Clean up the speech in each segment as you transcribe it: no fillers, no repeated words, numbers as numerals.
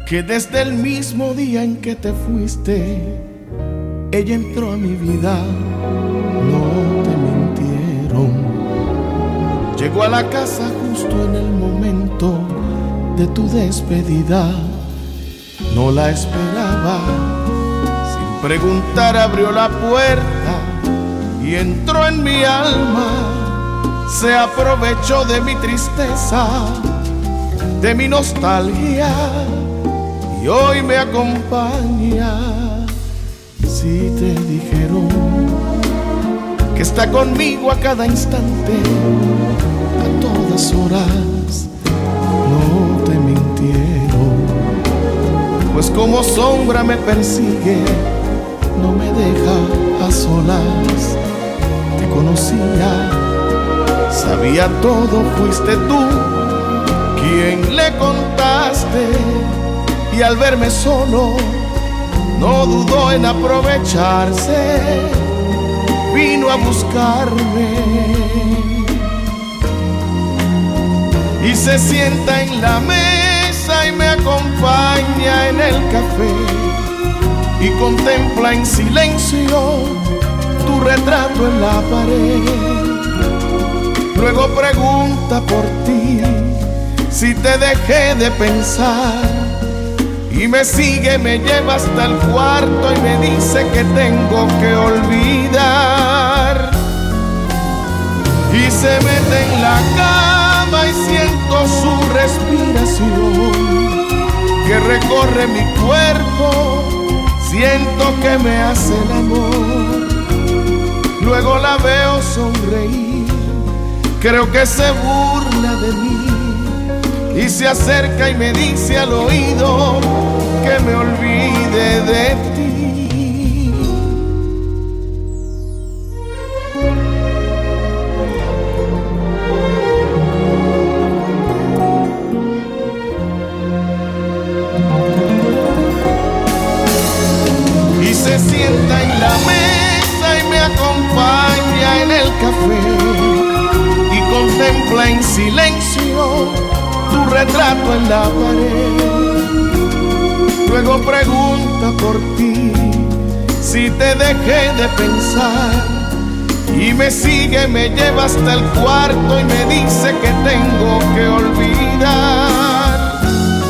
que desde el mismo día en que te fuiste, ella entró a mi vida. No te mintieron. Llegó a la casa justo en el momento de tu despedida. No la esperaba. Sin preguntar abrió la puerta y entró en mi alma. Se aprovechó de mi tristeza, de mi nostalgia, y hoy me acompaña. Si te dijeron que está conmigo a cada instante, a todas horas, no te mintieron, pues como sombra me persigue, no me deja a solas. Te conocía, sabía todo, fuiste tú quien le contaste, y al verme solo no dudó en aprovecharse, vino a buscarme y se sienta en la mesa y me acompaña en el café y contempla en silencio tu retrato en la pared. Luego pregunta por ti, si te dejé de pensar, y me sigue, me lleva hasta el cuarto y me dice que tengo que olvidar. Y se mete en la cama y siento su respiración que recorre mi cuerpo, siento que me hace el amor. Luego la veo sonreír, creo que se burla de mí, y se acerca y me dice al oído que me olvide de ti. Y se sienta en la mesa y me acompaña en el café y contempla en silencio tu retrato en la pared. Luego pregunta por ti, si te dejé de pensar, y me sigue, me lleva hasta el cuarto y me dice que tengo que olvidar.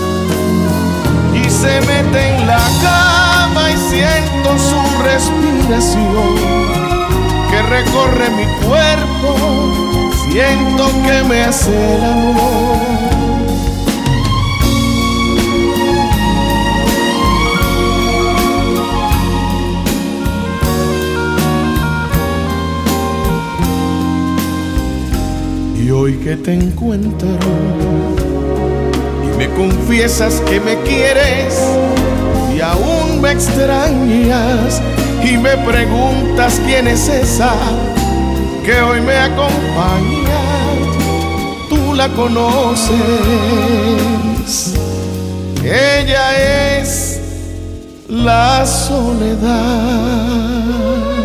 Y se mete en la cama y siento su respiración que recorre mi cuerpo, siento que me hace el amor. Y hoy que te encuentro y me confiesas que me quieres y aún me extrañas y me preguntas quién es esa que hoy me acompaña, tú la conoces. Ella es la soledad.